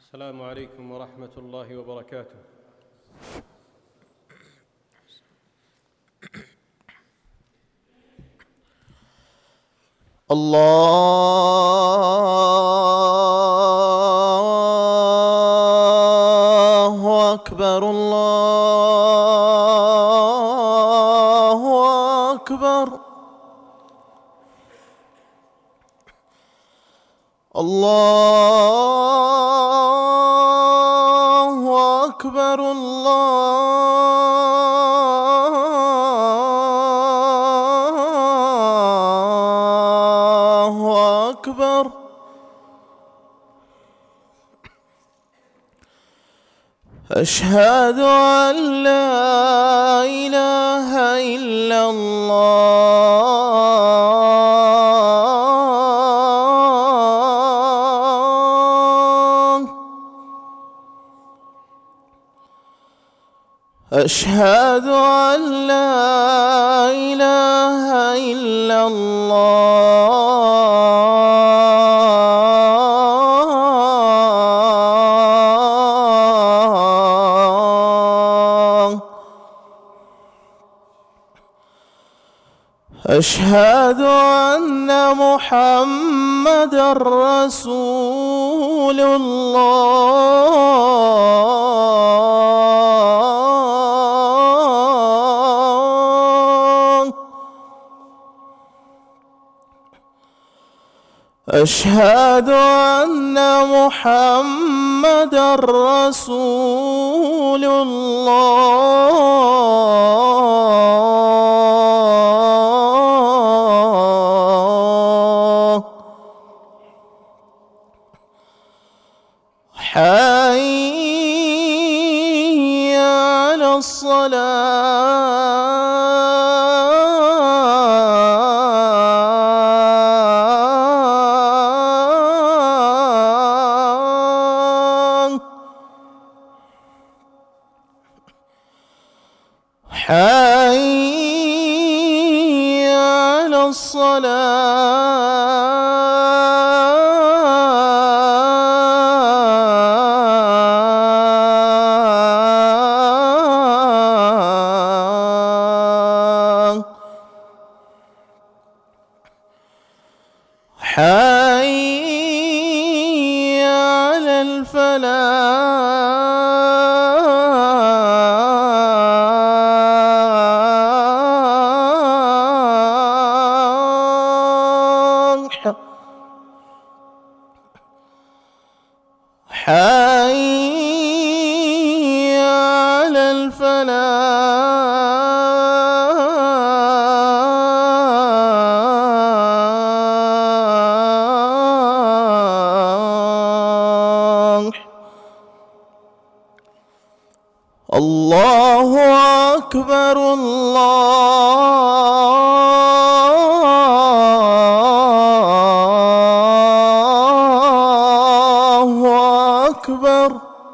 السلام عليكم ورحمة الله وبركاته. الله أكبر الله أكبر الله أكبر الله أكبر. أشهد أن لا إله إلا الله. أشهد أن لا إله إلا الله. أشهد أن محمدًا رسول الله. أشهد أن محمدًا رسول الله. حي على الصلاة. حي على الصلاة. حي على الفلاح. حي على الفلاح. الله أكبر الله أكبر.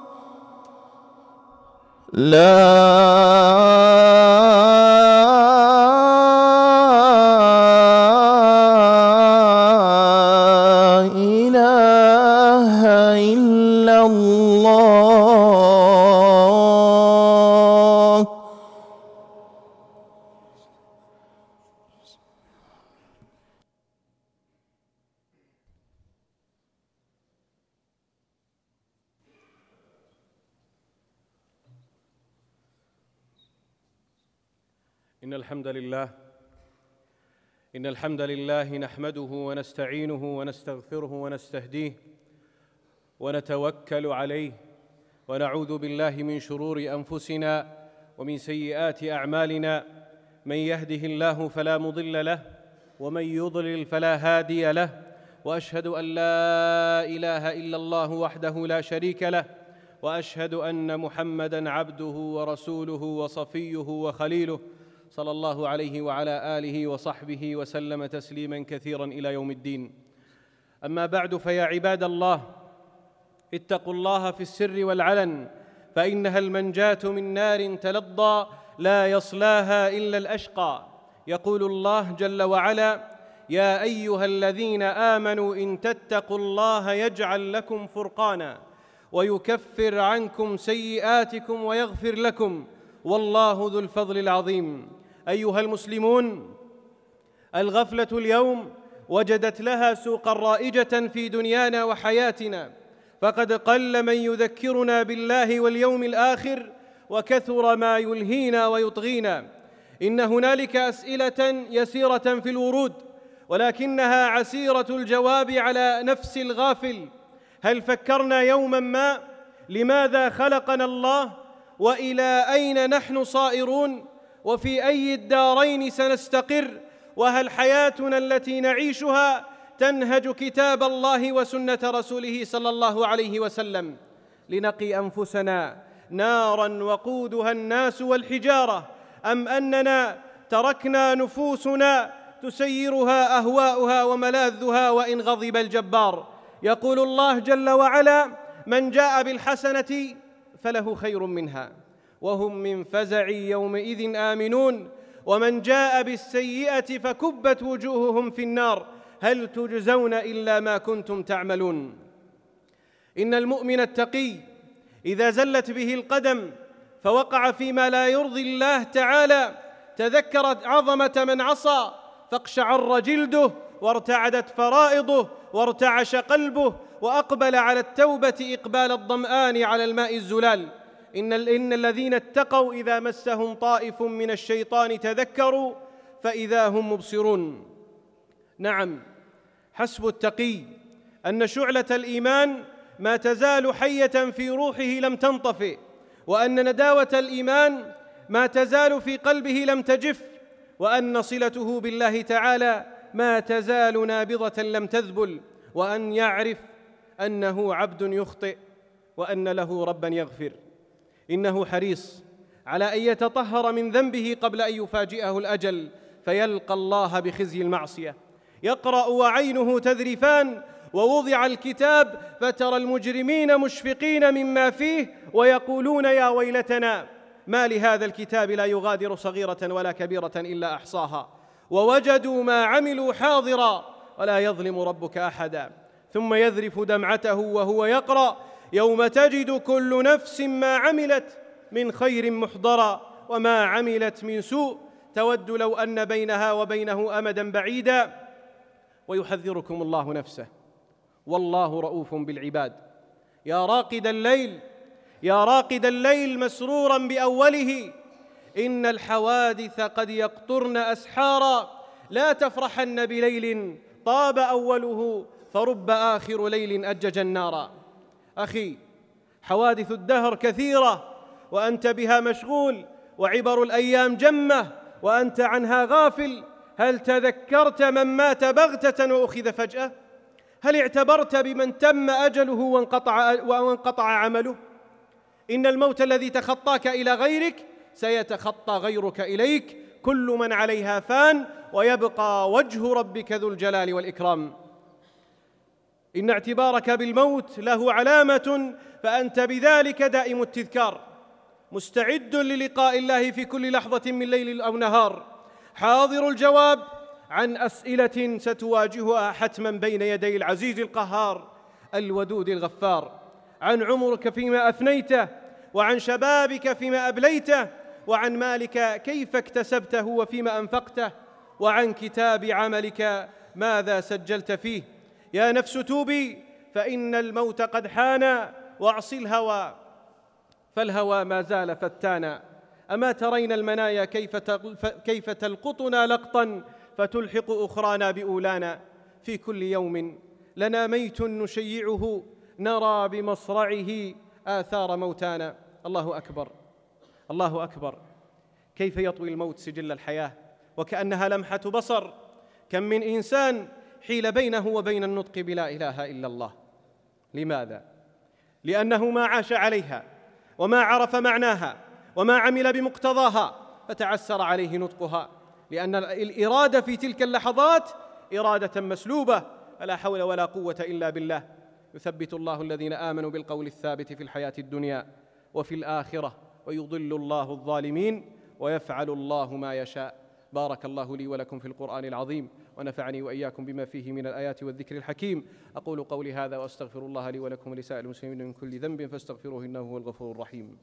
لا إله إلا الله. إن الحمد لله نحمده ونستعينه ونستغفره ونستهديه ونتوكل عليه ونعوذ بالله من شرور أنفسنا ومن سيئات أعمالنا. من يهده الله فلا مضل له ومن يضلل فلا هادي له، وأشهد أن لا إله إلا الله وحده لا شريك له، وأشهد أن محمدًا عبده ورسوله وصفيه وخليله، صلى الله عليه وعلى آله وصحبه وسلم تسليماً كثيراً إلى يوم الدين. أما بعد، فيا عباد الله، اتقوا الله في السر والعلن، فإنها المنجاة من نار تلظى لا يصلاها إلا الأشقى. يقول الله جل وعلا: يا أيها الذين آمنوا إن تتقوا الله يجعل لكم فرقانا ويكفر عنكم سيئاتكم ويغفر لكم، والله ذو الفضل العظيم. أيها المسلمون، الغفلة اليوم وجدت لها سوقا رائجة في دنيانا وحياتنا، فقد قل من يذكرنا بالله واليوم الآخر، وكثر ما يلهينا ويطغينا. إن هنالك أسئلة يسيرة في الورود، ولكنها عسيرة الجواب على نفس الغافل. هل فكرنا يوما ما لماذا خلقنا الله؟ وإلى أين نحن صائرون؟ وفي أي الدارين سنستقر؟ وهل حياتنا التي نعيشها تنهج كتاب الله وسنة رسوله صلى الله عليه وسلم؟ لنقي أنفسنا نارا وقودها الناس والحجارة، أم أننا تركنا نفوسنا تسيرها أهواؤها وملاذها وإن غضب الجبار؟ يقول الله جل وعلا: من جاء بالحسنة فله خير منها وهم من فزع يومئذ آمنون، ومن جاء بالسيئة فكبت وجوههم في النار هل تجزون إلا ما كنتم تعملون. إن المؤمن التقي إذا زلت به القدم فوقع فيما لا يرضي الله تعالى تذكر عظمة من عصى فاقشعر جلده وارتعدت فرائضه وارتعش قلبه، وأقبل على التوبة إقبال الظمآن على الماء الزلال. إن الذين اتقوا إذا مسهم طائف من الشيطان تذكروا فإذا هم مبصرون. نعم، حسب التقي أن شعلة الإيمان ما تزال حية في روحه لم تنطفئ، وأن نداوة الإيمان ما تزال في قلبه لم تجف، وأن صلته بالله تعالى ما تزال نابضة لم تذبل، وأن يعرف أنه عبد يخطئ وأن له ربا يغفر. إنه حريص على أن يتطهر من ذنبه قبل أن يفاجئه الأجل فيلقى الله بخزي المعصية. يقرأ وعينه تذرفان، ووضع الكتاب فترى المجرمين مشفقين مما فيه ويقولون يا ويلتنا ما لهذا الكتاب لا يغادر صغيرة ولا كبيرة إلا أحصاها ووجدوا ما عملوا حاضرا ولا يظلم ربك أحدا. ثم يذرف دمعته وهو يقرأ: يوم تجد كل نفس ما عملت من خير محضرا وما عملت من سوء تود لو أن بينها وبينه أمدا بعيدا. ويحذركم الله نفسه والله رؤوف بالعباد. يا راقد الليل مسرورا بأوله، إن الحوادث قد يقطرن أسحارا، لا تفرحن بليل طاب أوله فرب آخر ليل أجج النارا. أخي، حوادث الدهر كثيرة وأنت بها مشغول، وعبر الأيام جمة وأنت عنها غافل. هل تذكرت من مات بغتة وأخذ فجأة؟ هل اعتبرت بمن تم أجله وانقطع عمله؟ إن الموت الذي تخطاك إلى غيرك سيتخطى غيرك إليك. كل من عليها فان ويبقى وجه ربك ذو الجلال والإكرام. إن اعتبارك بالموت له علامة، فأنت بذلك دائم التذكار، مستعد للقاء الله في كل لحظة من ليل أو نهار، حاضر الجواب عن أسئلة ستواجهها حتما بين يدي العزيز القهار الودود الغفار، عن عمرك فيما أفنيته، وعن شبابك فيما أبليته، وعن مالك كيف اكتسبته وفيما أنفقته، وعن كتاب عملك ماذا سجلت فيه. يا نفس توبي فإن الموت قد حان، واعصي الهوى فالهوى ما زال فتانا. أما ترين المنايا كيف تلقطنا لقطا فتلحق أخرانا بأولانا. في كل يوم لنا ميت نشيعه، نرى بمصرعه آثار موتانا. الله أكبر، الله أكبر، كيف يطوي الموت سجل الحياة وكأنها لمحة بصر. كم من إنسان حيل بينه وبين النطق بلا إله إلا الله. لماذا؟ لأنه ما عاش عليها وما عرف معناها وما عمل بمقتضاها فتعسر عليه نطقها، لأن الإرادة في تلك اللحظات إرادة مسلوبة. فلا حول ولا قوة إلا بالله. يثبت الله الذين آمنوا بالقول الثابت في الحياة الدنيا وفي الآخرة، ويضل الله الظالمين، ويفعل الله ما يشاء. بارك الله لي ولكم في القرآن العظيم، ونفعني وإياكم بما فيه من الآيات والذكر الحكيم. أقول قولي هذا وأستغفر الله لي ولكم ولسائر المسلمين من كل ذنب فاستغفروه إنه هو الغفور الرحيم.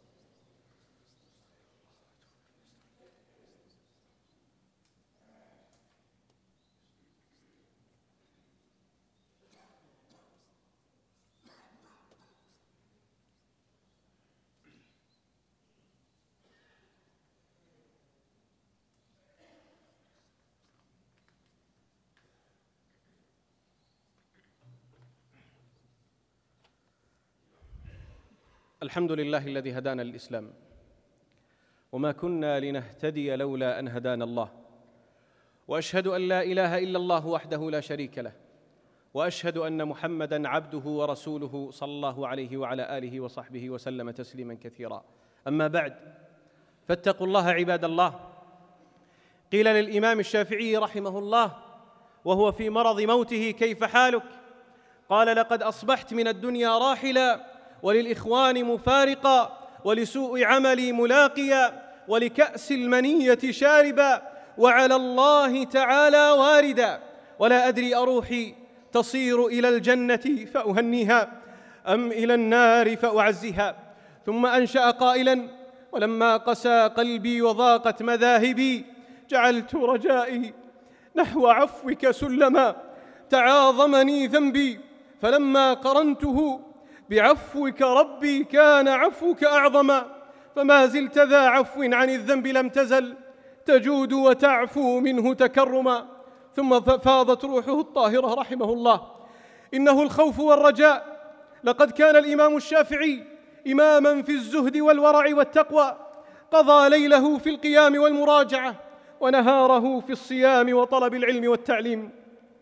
الحمد لله الذي هدانا للإسلام، وما كنا لنهتدي لولا أن هدانا الله، وأشهد أن لا إله إلا الله وحده لا شريك له، وأشهد أن محمدًا عبده ورسوله صلى الله عليه وعلى آله وصحبه وسلم تسليمًا كثيرا. أما بعد، فاتقوا الله عباد الله. قيل للإمام الشافعي رحمه الله وهو في مرض موته: كيف حالك؟ قال: لقد أصبحت من الدنيا راحلا، وللإخوان مفارقا، ولسوء عملي ملاقيا، ولكأس المنية شاربا، وعلى الله تعالى واردا، ولا أدري أروحي تصير إلى الجنة فأهنيها أم إلى النار فأعزها. ثم أنشأ قائلا: ولما قسى قلبي وضاقت مذاهبي، جعلت رجائي نحو عفوك سلما، تعاظمني ذنبي فلما قرنته بعفوك ربي كان عفوك أعظما، فما زلت ذا عفو عن الذنب لم تزل تجود وتعفو منه تكرما. ثم فاضت روحه الطاهرة رحمه الله: إنه الخوف والرجاء. لقد كان الإمام الشافعي إماما في الزهد والورع والتقوى، قضى ليله في القيام والمراجعة، ونهاره في الصيام وطلب العلم والتعليم،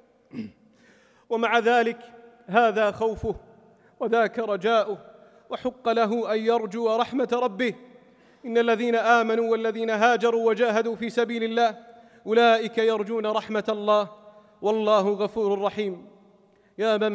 ومع ذلك هذا خوفه وذاك رجاؤه، وحق له أن يرجو رحمة ربه. إن الذين آمنوا والذين هاجروا وجاهدوا في سبيل الله أولئك يرجون رحمة الله، والله غفور رحيم. يا من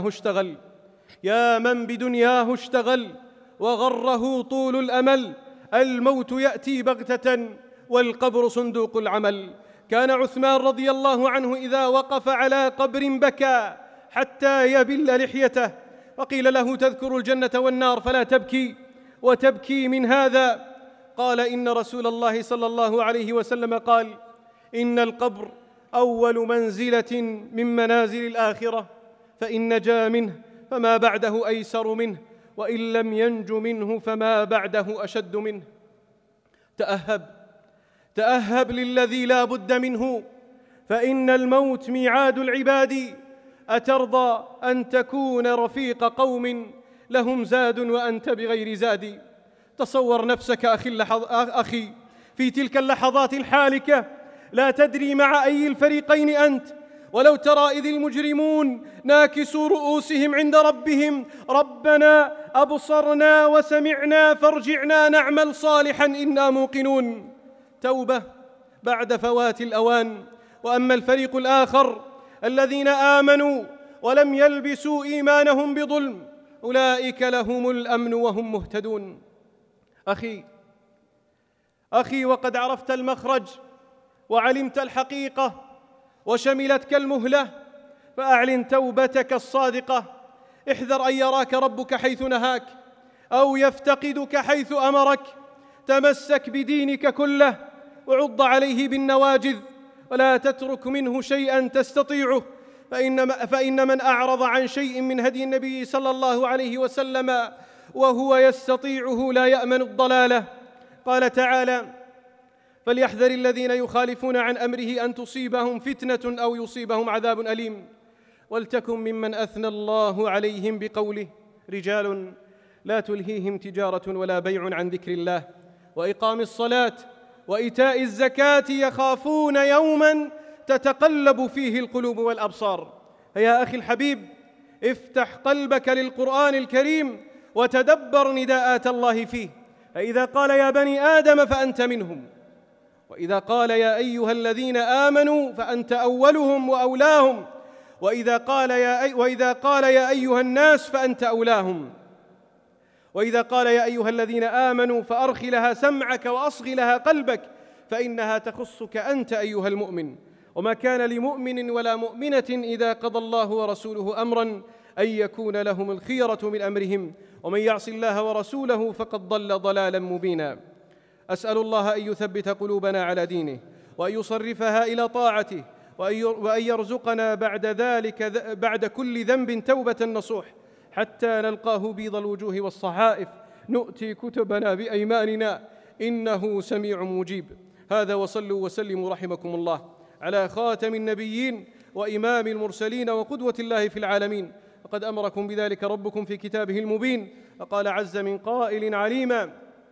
بدنياه اشتغل وغره طول الأمل، الموت يأتي بغتة والقبر صندوق العمل. كان عثمان رضي الله عنه إذا وقف على قبر بكى حتى يبل لحيته، وقيل له: تذكر الجنة والنار فلا تبكي وتبكي من هذا؟ قال: إن رسول الله صلى الله عليه وسلم قال: إن القبر أول منزلة من منازل الآخرة، فإن نجا منه فما بعده أيسر منه، وإن لم ينج منه فما بعده أشد منه. تأهب للذي لا بد منه، فإن الموت ميعاد العباد. أترضى أن تكون رفيق قوم لهم زاد وأنت بغير زاد؟ تصور نفسك أخي في تلك اللحظات الحالكة، لا تدري مع أي الفريقين أنت. ولو ترى إذ المجرمون ناكسوا رؤوسهم عند ربهم: ربنا أبصرنا وسمعنا فارجعنا نعمل صالحا إنا موقنون. توبة بعد فوات الأوان. وأما الفريق الآخر الذين آمنوا ولم يلبسوا إيمانهم بظلم، أولئك لهم الأمن وهم مهتدون. أخي، وقد عرفت المخرج وعلمت الحقيقة وشملتك المهلة، فأعلن توبتك الصادقة. احذر أن يراك ربك حيث نهاك أو يفتقدك حيث أمرك. تمسك بدينك كله وعض عليه بالنواجذ، ولا تترك منه شيئا تستطيعه، فإن من أعرض عن شيء من هدي النبي صلى الله عليه وسلم وهو يستطيعه لا يأمن الضلالة. قال تعالى: فليحذر الذين يخالفون عن أمره أن تصيبهم فتنة أو يصيبهم عذاب أليم. ولتكن ممن أثنى الله عليهم بقوله: رجال لا تلهيهم تجارة ولا بيع عن ذكر الله وإقام الصلاة وإيتاء الزكاة يخافون يوما تتقلب فيه القلوب والأبصار. فيا أخي الحبيب، افتح قلبك للقرآن الكريم وتدبر نداءات الله فيه. فإذا قال يا بني آدم فأنت منهم، وإذا قال يا أيها الذين آمنوا فأنت أولهم وأولاهم، وإذا قال يا أيها الناس فأنت أولاهم، وإذا قال يا أيها الذين آمنوا فأرخ لها سمعك وأصغ لها قلبك، فإنها تخصك أنت أيها المؤمن. وما كان لمؤمن ولا مؤمنة إذا قضى الله ورسوله أمرا أن يكون لهم الخيرة من أمرهم ومن يعص الله ورسوله فقد ضل ضلالا مبينا. أسأل الله أن يثبت قلوبنا على دينه وأن يصرفها إلى طاعته وأن يرزقنا بعد ذلك بعد كل ذنب توبة نصوح حتى نلقاه بيض الوجوه والصحائف نؤتي كتبنا بأيماننا إنه سميع مجيب. هذا وصلوا وسلموا رحمكم الله على خاتم النبيين وإمام المرسلين وقدوة الله في العالمين. وقد أمركم بذلك ربكم في كتابه المبين، وقال عز من قائل عليما: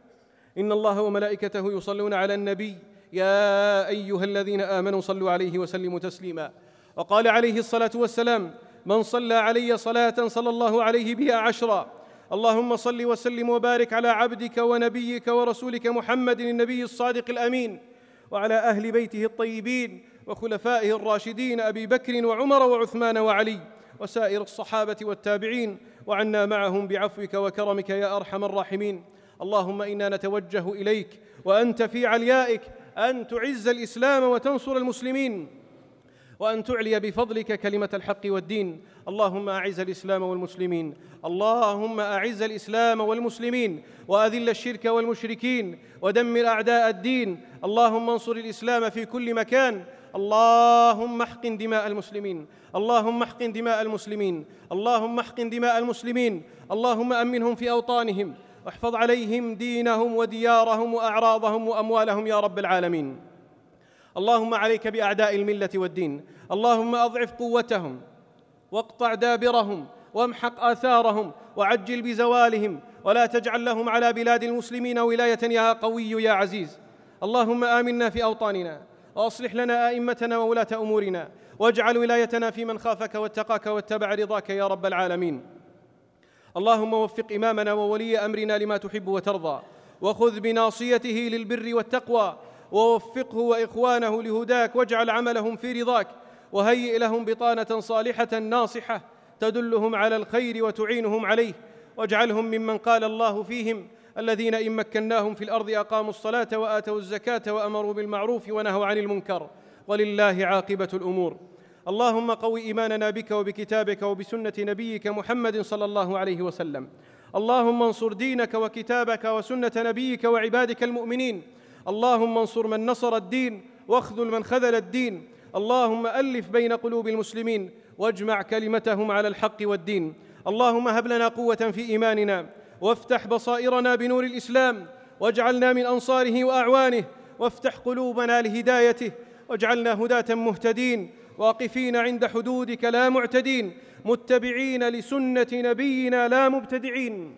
إن الله وملائكته يصلون على النبي يا أيها الذين آمنوا صلوا عليه وسلموا تسليما. وقال عليه الصلاة والسلام: من صلى علي صلاة صلى الله عليه بها 10. اللهم صل وسلم وبارك على عبدك ونبيك ورسولك محمد النبي الصادق الأمين، وعلى أهل بيته الطيبين وخلفائه الراشدين أبي بكر وعمر وعثمان وعلي وسائر الصحابة والتابعين، وعنا معهم بعفوك وكرمك يا أرحم الراحمين. اللهم إنا نتوجه إليك وأنت في عليائك أن تعز الإسلام وتنصر المسلمين، وأن تعلي بفضلك كلمة الحق والدين. اللهم أعز الإسلام والمسلمين، اللهم أعز الإسلام والمسلمين، وأذل الشرك والمشركين، ودمر أعداء الدين. اللهم انصر الإسلام في كل مكان. اللهم احقن دماء المسلمين، اللهم احقن دماء المسلمين، اللهم احقن دماء المسلمين. اللهم أمنهم في أوطانهم، واحفظ عليهم دينهم وديارهم وأعراضهم وأموالهم يا رب العالمين. اللهم عليك بأعداء الملة والدين، اللهم أضعف قوتهم واقطع دابرهم وامحق آثارهم وعجل بزوالهم، ولا تجعل لهم على بلاد المسلمين ولاية يا قوي يا عزيز. اللهم آمنا في أوطاننا، وأصلح لنا أئمتنا وولاة أمورنا، واجعل ولايتنا في من خافك واتقاك واتبع رضاك يا رب العالمين. اللهم وفق إمامنا وولي أمرنا لما تحب وترضى، وخذ بناصيته للبر والتقوى، ووفقه وإخوانه لهداك، واجعل عملهم في رضاك، وهيئ لهم بطانة صالحة ناصحة تدلهم على الخير وتعينهم عليه، واجعلهم ممن قال الله فيهم: الذين إن مكناهم في الأرض أقاموا الصلاة وآتوا الزكاة وأمروا بالمعروف ونهوا عن المنكر، ولله عاقبة الأمور. اللهم قو إيماننا بك وبكتابك وبسنة نبيك محمد صلى الله عليه وسلم. اللهم انصر دينك وكتابك وسنة نبيك وعبادك المؤمنين. اللهم انصر من نصر الدين واخذل من خذل الدين. اللهم ألف بين قلوب المسلمين واجمع كلمتهم على الحق والدين. اللهم هب لنا قوة في إيماننا، وافتح بصائرنا بنور الإسلام، واجعلنا من أنصاره وأعوانه، وافتح قلوبنا لهدايته، واجعلنا هداة مهتدين، واقفين عند حدودك لا معتدين، متبعين لسنة نبينا لا مبتدعين.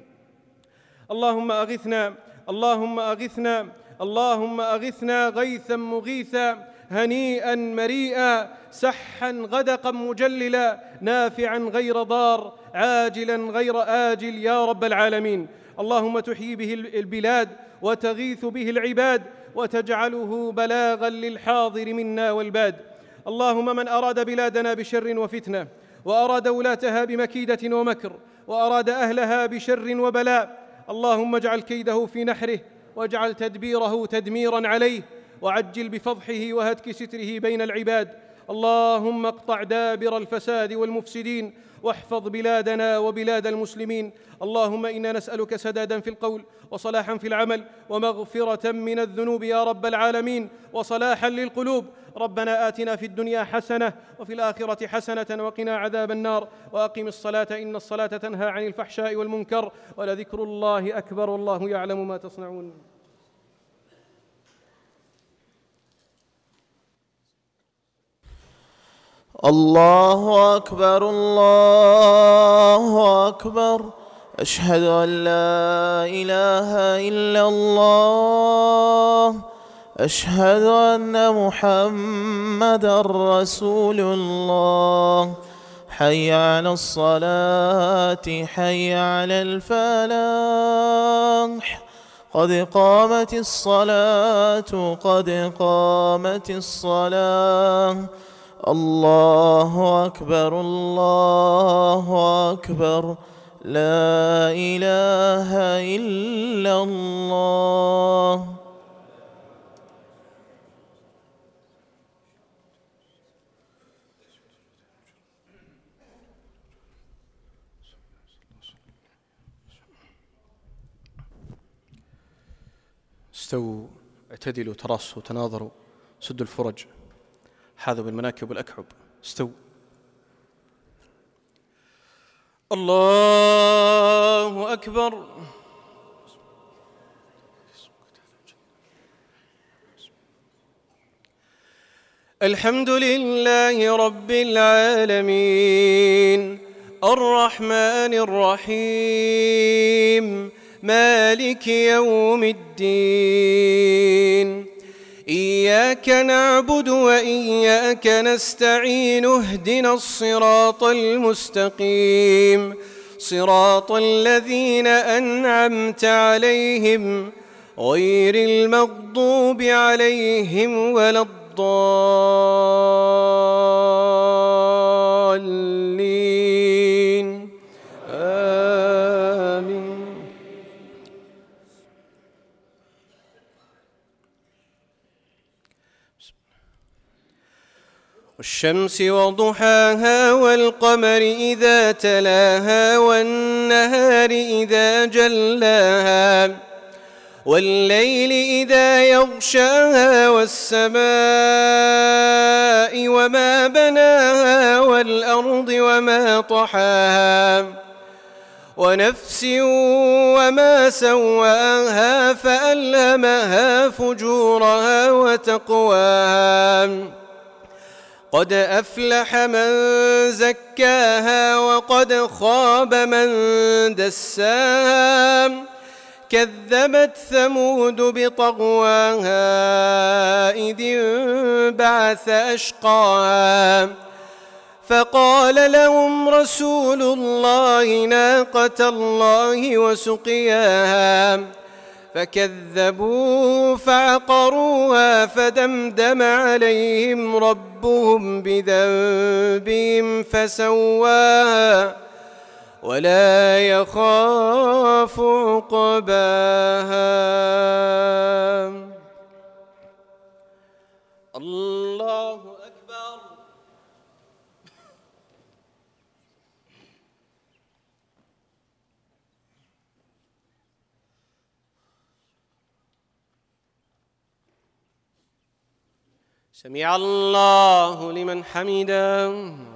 اللهم أغثنا، اللهم أغثنا، اللهم أغثنا غيثا مغيثا، هنيئا مريئا، سحا غدقا مجللا، نافعا غير ضار، عاجلا غير آجل يا رب العالمين. اللهم تحيي به البلاد وتغيث به العباد، وتجعله بلاغا للحاضر منا والباد. اللهم من أراد بلادنا بشر وفتنة، وأراد ولاتها بمكيدة ومكر، وأراد أهلها بشر وبلاء، اللهم اجعل كيده في نحره، واجعل تدبيره تدميرا عليه، وعجل بفضحه وهتك ستره بين العباد. اللهم اقطع دابر الفساد والمفسدين، واحفظ بلادنا وبلاد المسلمين. اللهم إنا نسألك سدادا في القول، وصلاحا في العمل، ومغفرة من الذنوب يا رب العالمين، وصلاحا للقلوب. ربنا آتنا في الدنيا حسنة وفي الآخرة حسنة وقنا عذاب النار، وأقم الصلاة إن الصلاة تنهى عن الفحشاء والمنكر، ولذكر الله أكبر والله يعلم ما تصنعون. الله أكبر الله أكبر، أشهد أن لا إله إلا الله، أشهد أن محمدًا رسول الله. حي على الصلاة، حي على الفلاح، قد قامت الصلاة، قد قامت الصلاة. الله أكبر الله أكبر، لا إله إلا الله. استووا اعتدلوا تراصوا تناظروا سدوا الفرج حاذوا بالمناكب والأكعب استووا. الله أكبر. الحمد لله رب العالمين الرحمن الرحيم مالك يوم الدين إياك نعبد وإياك نستعين اهدنا الصراط المستقيم صراط الذين أنعمت عليهم غير المغضوب عليهم ولا الضالين آمين. والشمس وضحاها والقمر إذا تلاها والنهار إذا جلاها والليل إذا يغشاها والسماء وما بناها والأرض وما طحاها ونفس وما سواها فألهمها فجورها وتقواها قد أفلح من زكاها وقد خاب من دساها كذبت ثمود بطغواها إذ انبعث أشقاها فقال لهم رسول الله ناقة الله وسقياها فكذبوا فعقروها فدمدم عليهم ربهم بذنبهم فسواها ولا يخاف عقباها. الله أكبر. سمع الله لمن حمده.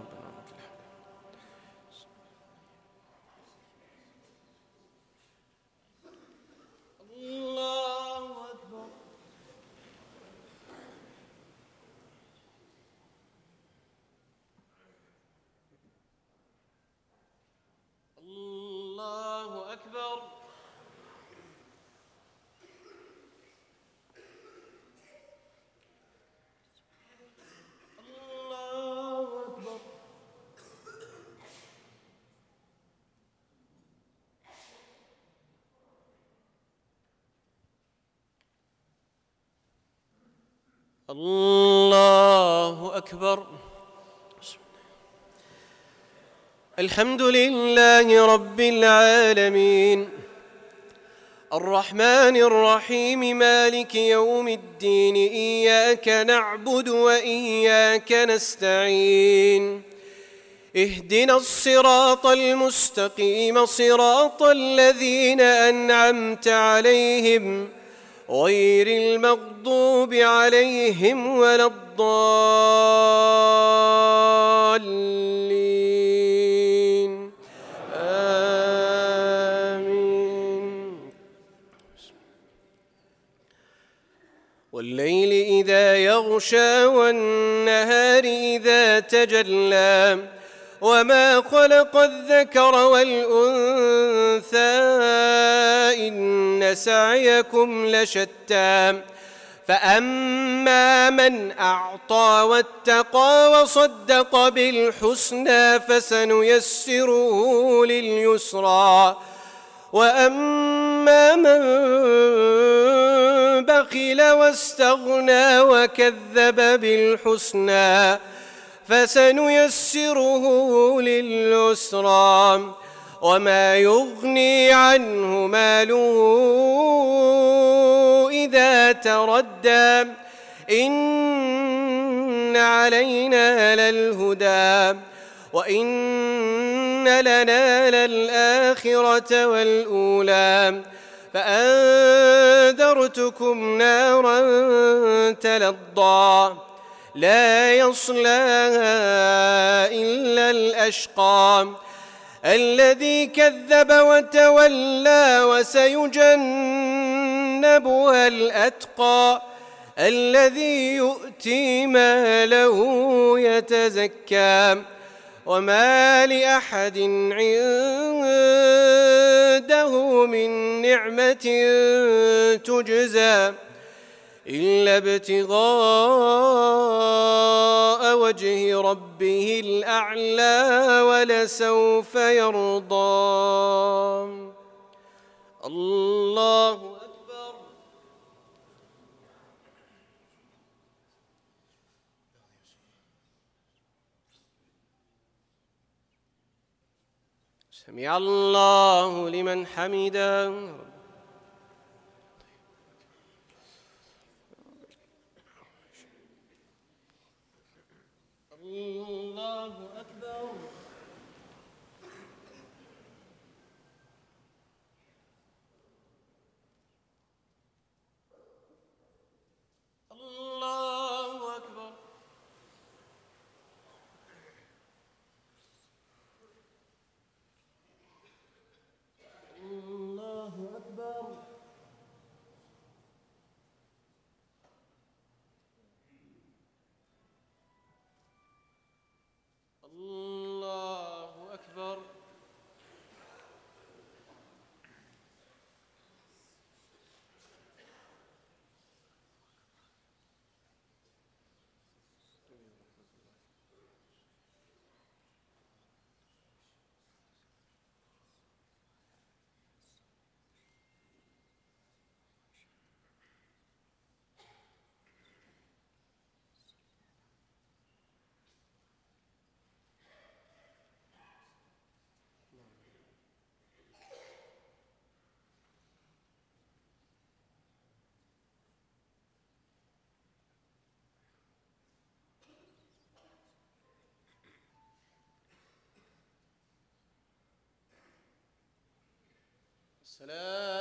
الله أكبر. الحمد لله رب العالمين الرحمن الرحيم مالك يوم الدين إياك نعبد وإياك نستعين اهدنا الصراط المستقيم صراط الذين أنعمت عليهم غير المغضوب عليهم ولا الضالين آمين. والليل إذا يغشى والنهار إذا تجلى وما خلق الذكر والأنثى إن سعيكم لشتى فأما من أعطى واتقى وصدق بالحسنى فسنيسره لليسرى وأما من بخل واستغنى وكذب بالحسنى فسنيسره لليسرى وما يغني عنه ماله إذا تردى إن علينا للهدى وإن لنا للآخرة والأولى فأنذرتكم نارا تلظى لا يصلاها إلا الأشقى الذي كذب وتولى وسيجنبها الأتقى الذي يؤتي ماله يتزكى وما لأحد عنده من نعمة تجزى إلا ابتغاء وجه ربه الأعلى ولسوف يرضى. الله أكبر. سمع الله لمن حمده. الله أكبر. الله أكبر. الله أكبر. الله أكبر. السلام